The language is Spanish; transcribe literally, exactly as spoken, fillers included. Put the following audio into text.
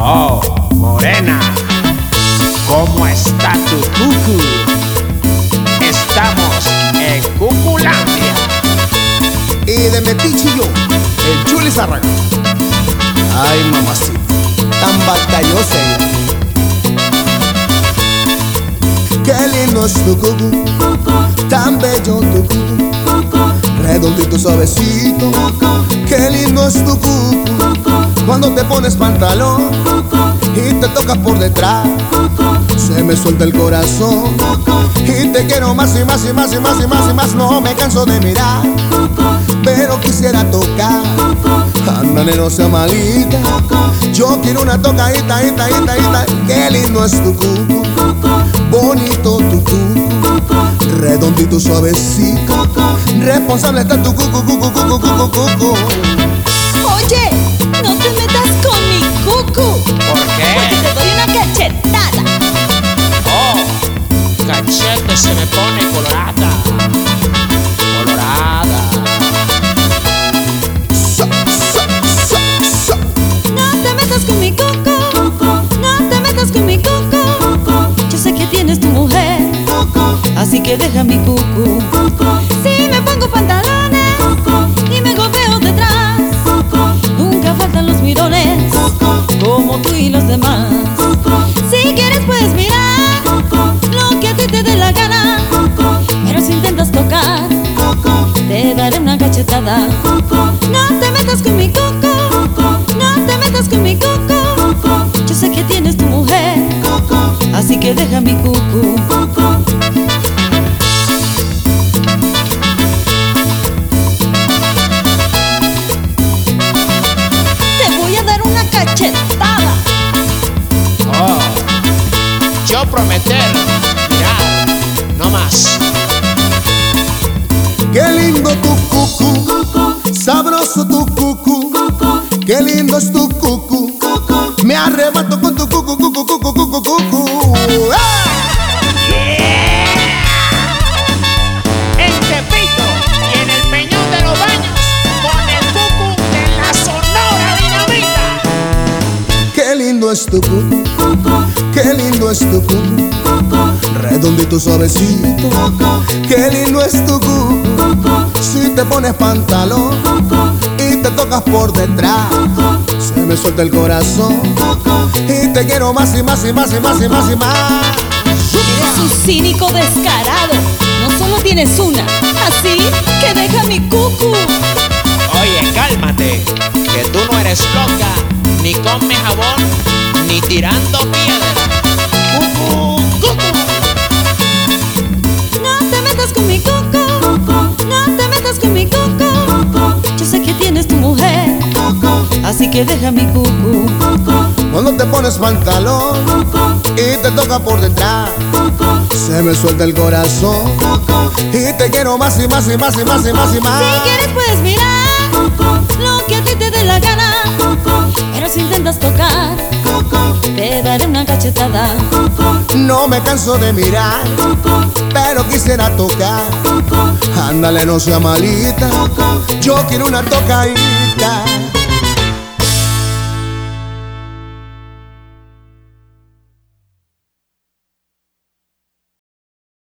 Oh, morena, ¿cómo está tu cucu? Estamos en Cuculandia. Y de Metiche yo, el Chuli Zárraga. Ay, mamacita, tan batallosa ella. Qué lindo es tu cucu, tan bello tu cucu, redondito suavecito. Qué lindo es tu cucu, cuando te pones pantalón y te tocas por detrás. Se me suelta el corazón y te quiero más y más y más y más y más y más. No me canso de mirar, pero quisiera tocar. Ándale, no sea malita, yo quiero una tocadita, ita, ita, ita. Qué lindo es tu cucu, bonito tu cucu, redondito suavecito. Responsable está tu cucu, cucu, cucu, cucu, cucu. Oye, no te metas con mi cucu. ¿Por qué? Porque te doy una cachetada. Oh, cachete se me pone colorada. Colorada. So, so, so, so. No te metas con mi cucu. No te metas con mi cucu. Yo sé que tienes tu mujer, así que deja mi cucu. Si me pongo pantalones y me golpeo detrás, nunca faltan los mirones, como tú y los demás. Si quieres puedes mirar lo que a ti te dé la gana, pero si intentas tocar, te daré una cachetada. No te metas con mi coco, no te metas con mi coco. Yo sé que tienes tu mujer, así que deja mi cucu. Cachetada. Oh, yo prometer, mirar, no más. Qué lindo tu cucu, sabroso tu cucu. Qué lindo es tu cucu, me arrebato con tu cucu, cucu, cucu, cucu, cucu. En Tepito y en el Peñón de los Baños, con el cucu de la Sonora Dinamita. Qué lindo es tu cucu, qué lindo es tu cucu, redondito suavecito. Qué lindo es tu cucu, si te pones pantalón y te tocas por detrás, se me suelta el corazón y te quiero más y más y más y más y más y más. Eres un cínico descarado, no solo tienes una, así que deja mi cucu. Oye, cálmate, que tú no eres loca, ni come jabón, ni tirando piedra. Cucu, cucu. No te metas con mi coco, no te metas con mi coco. Yo sé que tienes tu mujer, así que deja mi cucu. Cuando te pones pantalón y te toca por detrás, se me suelta el corazón y te quiero más y más y más y más y más y más. Si quieres puedes mirar lo que a ti te dé la gana, pero si intentas tocar, te daré una cachetada. No me canso de mirar, pero quisiera tocar. Ándale, no sea malita, yo quiero una tocadita.